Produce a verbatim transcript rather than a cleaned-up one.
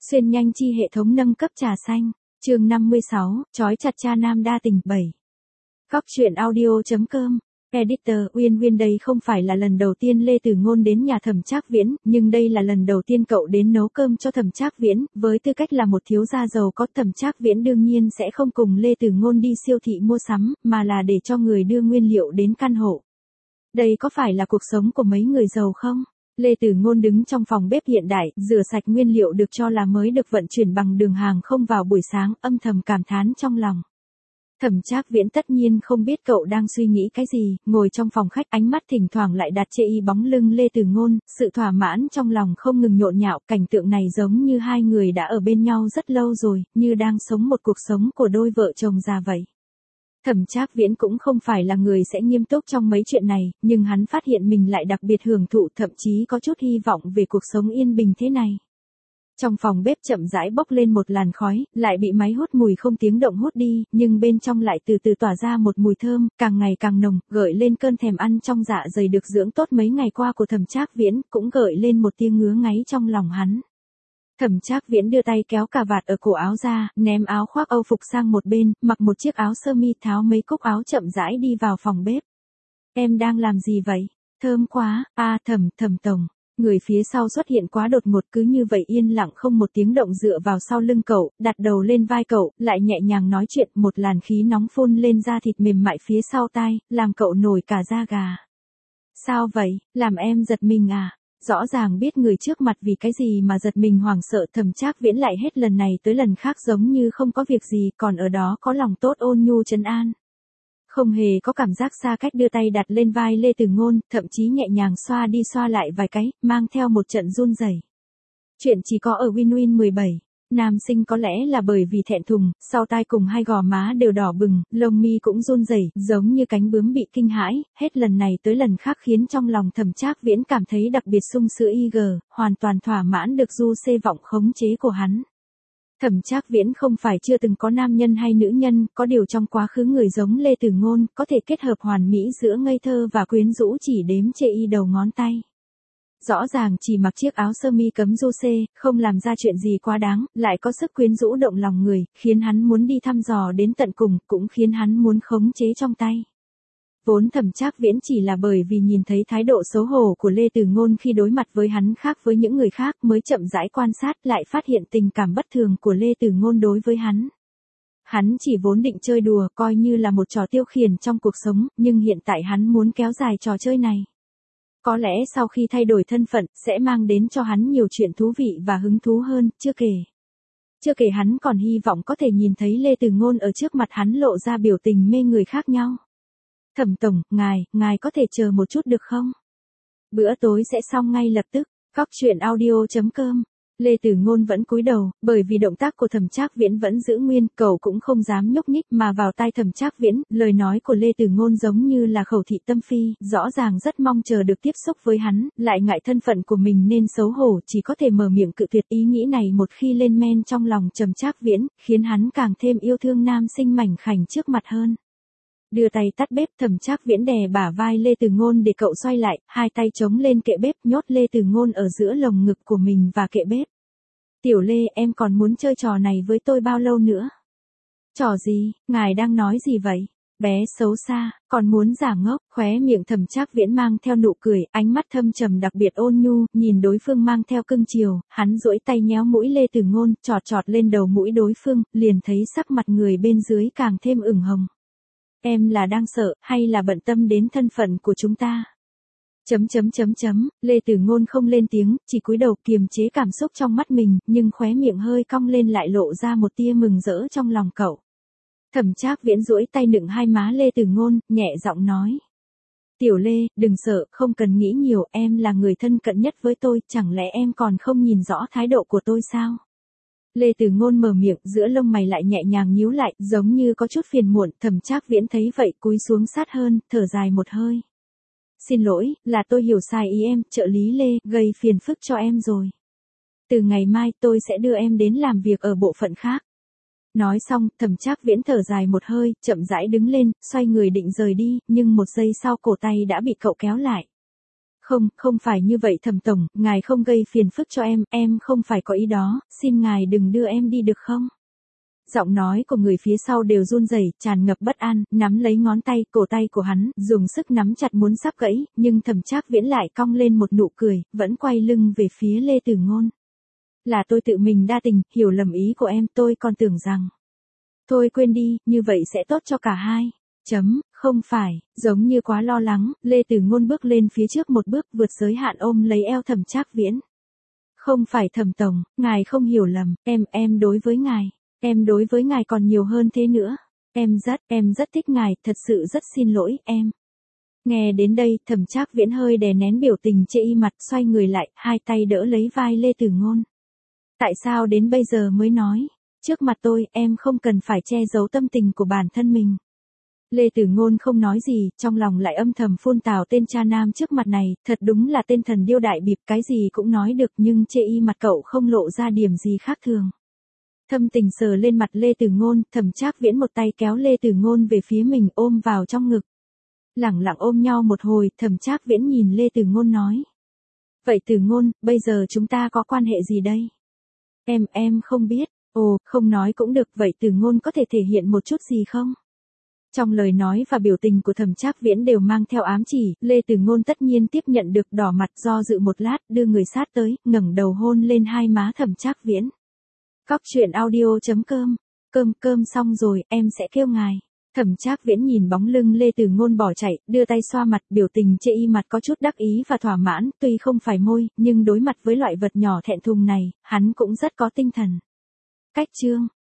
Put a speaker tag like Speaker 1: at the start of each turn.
Speaker 1: Xuyên nhanh chi hệ thống nâng cấp trà xanh, chương năm mươi sáu, trói chặt cha nam đa tình bảy. Góc truyện audio.com, Editor Uyên Uyên đây không phải là lần đầu tiên Lê Tử Ngôn đến nhà Thẩm Trác Viễn, nhưng đây là lần đầu tiên cậu đến nấu cơm cho Thẩm Trác Viễn, với tư cách là một thiếu gia giàu có Thẩm Trác Viễn đương nhiên sẽ không cùng Lê Tử Ngôn đi siêu thị mua sắm, mà là để cho người đưa nguyên liệu đến căn hộ. Đây có phải là cuộc sống của mấy người giàu không? Lê Tử Ngôn đứng trong phòng bếp hiện đại, rửa sạch nguyên liệu được cho là mới được vận chuyển bằng đường hàng không vào buổi sáng, âm thầm cảm thán trong lòng. Thẩm Trác Viễn tất nhiên không biết cậu đang suy nghĩ cái gì, ngồi trong phòng khách ánh mắt thỉnh thoảng lại đặt chê y bóng lưng Lê Tử Ngôn, sự thỏa mãn trong lòng không ngừng nhộn nhạo, cảnh tượng này giống như hai người đã ở bên nhau rất lâu rồi, như đang sống một cuộc sống của đôi vợ chồng già vậy. Thẩm Trác Viễn cũng không phải là người sẽ nghiêm túc trong mấy chuyện này, nhưng hắn phát hiện mình lại đặc biệt hưởng thụ, thậm chí có chút hy vọng về cuộc sống yên bình thế này. Trong phòng bếp chậm rãi bốc lên một làn khói, lại bị máy hút mùi không tiếng động hút đi, nhưng bên trong lại từ từ tỏa ra một mùi thơm, càng ngày càng nồng, gợi lên cơn thèm ăn trong dạ dày được dưỡng tốt mấy ngày qua của Thẩm Trác Viễn, cũng gợi lên một tia ngứa ngáy trong lòng hắn. Thẩm Trác Viễn đưa tay kéo cà vạt ở cổ áo ra, ném áo khoác Âu phục sang một bên, mặc một chiếc áo sơ mi, tháo mấy cúc áo chậm rãi đi vào phòng bếp. Em đang làm gì vậy? Thơm quá, a à, Thẩm, Thẩm tổng. Người phía sau xuất hiện quá đột ngột, cứ như vậy yên lặng không một tiếng động dựa vào sau lưng cậu, đặt đầu lên vai cậu, lại nhẹ nhàng nói chuyện, một làn khí nóng phun lên da thịt mềm mại phía sau tai, làm cậu nổi cả da gà. Sao vậy, làm em giật mình à? Rõ ràng biết người trước mặt vì cái gì mà giật mình hoảng sợ, Thẩm Trác Viễn lại hết lần này tới lần khác giống như không có việc gì, còn ở đó có lòng tốt ôn nhu trấn an. Không hề có cảm giác xa cách, đưa tay đặt lên vai Lê Tử Ngôn, thậm chí nhẹ nhàng xoa đi xoa lại vài cái, mang theo một trận run rẩy. Chuyện chỉ có ở Win Win mười bảy. Nam sinh có lẽ là bởi vì thẹn thùng, sau tai cùng hai gò má đều đỏ bừng, lông mi cũng run rẩy, giống như cánh bướm bị kinh hãi, hết lần này tới lần khác khiến trong lòng Thẩm Trác Viễn cảm thấy đặc biệt sung sướng y gờ, hoàn toàn thỏa mãn được du xê vọng khống chế của hắn. Thẩm Trác Viễn không phải chưa từng có nam nhân hay nữ nhân, có điều trong quá khứ người giống Lê Tử Ngôn, có thể kết hợp hoàn mỹ giữa ngây thơ và quyến rũ chỉ đếm chê y đầu ngón tay. Rõ ràng chỉ mặc chiếc áo sơ mi cấm du xê, không làm ra chuyện gì quá đáng, lại có sức quyến rũ động lòng người, khiến hắn muốn đi thăm dò đến tận cùng, cũng khiến hắn muốn khống chế trong tay. Vốn Thẩm Trác Viễn chỉ là bởi vì nhìn thấy thái độ xấu hổ của Lê Tử Ngôn khi đối mặt với hắn khác với những người khác mới chậm rãi quan sát, lại phát hiện tình cảm bất thường của Lê Tử Ngôn đối với hắn. Hắn chỉ vốn định chơi đùa, coi như là một trò tiêu khiển trong cuộc sống, nhưng hiện tại hắn muốn kéo dài trò chơi này. Có lẽ sau khi thay đổi thân phận, sẽ mang đến cho hắn nhiều chuyện thú vị và hứng thú hơn, chưa kể. Chưa kể hắn còn hy vọng có thể nhìn thấy Lê Tử Ngôn ở trước mặt hắn lộ ra biểu tình mê người khác nhau. Thẩm tổng, ngài, ngài có thể chờ một chút được không? Bữa tối sẽ xong ngay lập tức. Góc truyện audio.com. Lê Tử Ngôn vẫn cúi đầu, bởi vì động tác của Thẩm Trác Viễn vẫn giữ nguyên, cậu cũng không dám nhúc nhích, mà vào tai Thẩm Trác Viễn, lời nói của Lê Tử Ngôn giống như là khẩu thị tâm phi, rõ ràng rất mong chờ được tiếp xúc với hắn, lại ngại thân phận của mình nên xấu hổ, chỉ có thể mở miệng cự tuyệt. Ý nghĩ này một khi lên men trong lòng Thẩm Trác Viễn, khiến hắn càng thêm yêu thương nam sinh mảnh khảnh trước mặt hơn. Đưa tay tắt bếp, Thẩm Trác Viễn đè bả vai Lê Tử Ngôn để cậu xoay lại, hai tay chống lên kệ bếp, nhốt Lê Tử Ngôn ở giữa lồng ngực của mình và kệ bếp. Tiểu Lê, em còn muốn chơi trò này với tôi bao lâu nữa? Trò gì, ngài đang nói gì vậy? Bé xấu xa, còn muốn giả ngốc, khóe miệng Thẩm Trác Viễn mang theo nụ cười, ánh mắt thâm trầm đặc biệt ôn nhu, nhìn đối phương mang theo cưng chiều, hắn duỗi tay nhéo mũi Lê Tử Ngôn, chọt chọt lên đầu mũi đối phương, liền thấy sắc mặt người bên dưới càng thêm ửng hồng. Em là đang sợ, hay là bận tâm đến thân phận của chúng ta? Chấm chấm chấm chấm, Lê Tử Ngôn không lên tiếng, chỉ cúi đầu kiềm chế cảm xúc trong mắt mình, nhưng khóe miệng hơi cong lên lại lộ ra một tia mừng rỡ trong lòng cậu. Thẩm Trác Viễn duỗi tay nựng hai má Lê Tử Ngôn, nhẹ giọng nói. Tiểu Lê, đừng sợ, không cần nghĩ nhiều, em là người thân cận nhất với tôi, chẳng lẽ em còn không nhìn rõ thái độ của tôi sao? Lê Tử Ngôn mở miệng, giữa lông mày lại nhẹ nhàng nhíu lại, giống như có chút phiền muộn, Thẩm Trác Viễn thấy vậy cúi xuống sát hơn, thở dài một hơi. Xin lỗi, là tôi hiểu sai ý em, trợ lý Lê, gây phiền phức cho em rồi. Từ ngày mai tôi sẽ đưa em đến làm việc ở bộ phận khác. Nói xong, Thẩm Trác Viễn thở dài một hơi, chậm rãi đứng lên, xoay người định rời đi, nhưng một giây sau cổ tay đã bị cậu kéo lại. Không, không phải như vậy Thẩm tổng, ngài không gây phiền phức cho em, em không phải có ý đó, xin ngài đừng đưa em đi được không? Giọng nói của người phía sau đều run rẩy, tràn ngập bất an, nắm lấy ngón tay, cổ tay của hắn, dùng sức nắm chặt muốn sắp gãy, nhưng Thẩm Trác Viễn lại cong lên một nụ cười, vẫn quay lưng về phía Lê Tử Ngôn. Là tôi tự mình đa tình, hiểu lầm ý của em, tôi còn tưởng rằng. Thôi quên đi, như vậy sẽ tốt cho cả hai. Chấm, không phải, giống như quá lo lắng, Lê Tử Ngôn bước lên phía trước một bước vượt giới hạn ôm lấy eo Thẩm Trác Viễn. Không phải Thẩm tổng, ngài không hiểu lầm, em, em đối với ngài, em đối với ngài còn nhiều hơn thế nữa. Em rất, em rất thích ngài, thật sự rất xin lỗi, em. Nghe đến đây, Thẩm Trác Viễn hơi đè nén biểu tình chê y mặt, xoay người lại, hai tay đỡ lấy vai Lê Tử Ngôn. Tại sao đến bây giờ mới nói? Trước mặt tôi, em không cần phải che giấu tâm tình của bản thân mình. Lê Tử Ngôn không nói gì, trong lòng lại âm thầm phun tào tên cha nam trước mặt này, thật đúng là tên thần điêu đại bịp, cái gì cũng nói được nhưng chê y mặt cậu không lộ ra điểm gì khác thường. Thâm tình sờ lên mặt Lê Tử Ngôn, Thẩm Trác Viễn một tay kéo Lê Tử Ngôn về phía mình ôm vào trong ngực. Lẳng lặng ôm nhau một hồi, Thẩm Trác Viễn nhìn Lê Tử Ngôn nói. Vậy Tử Ngôn, bây giờ chúng ta có quan hệ gì đây? Em, em không biết, ồ, không nói cũng được, vậy Tử Ngôn có thể thể hiện một chút gì không? Trong lời nói và biểu tình của Thẩm Trác Viễn đều mang theo ám chỉ, Lê Tử Ngôn tất nhiên tiếp nhận được, đỏ mặt do dự một lát, đưa người sát tới, ngẩng đầu hôn lên hai má Thẩm Trác Viễn. Cóc truyện audio chấm com, cơm cơm xong rồi, em sẽ kêu ngài. Thẩm Trác Viễn nhìn bóng lưng Lê Tử Ngôn bỏ chạy, đưa tay xoa mặt, biểu tình chê y mặt có chút đắc ý và thỏa mãn, tuy không phải môi, nhưng đối mặt với loại vật nhỏ thẹn thùng này, hắn cũng rất có tinh thần. Cách chương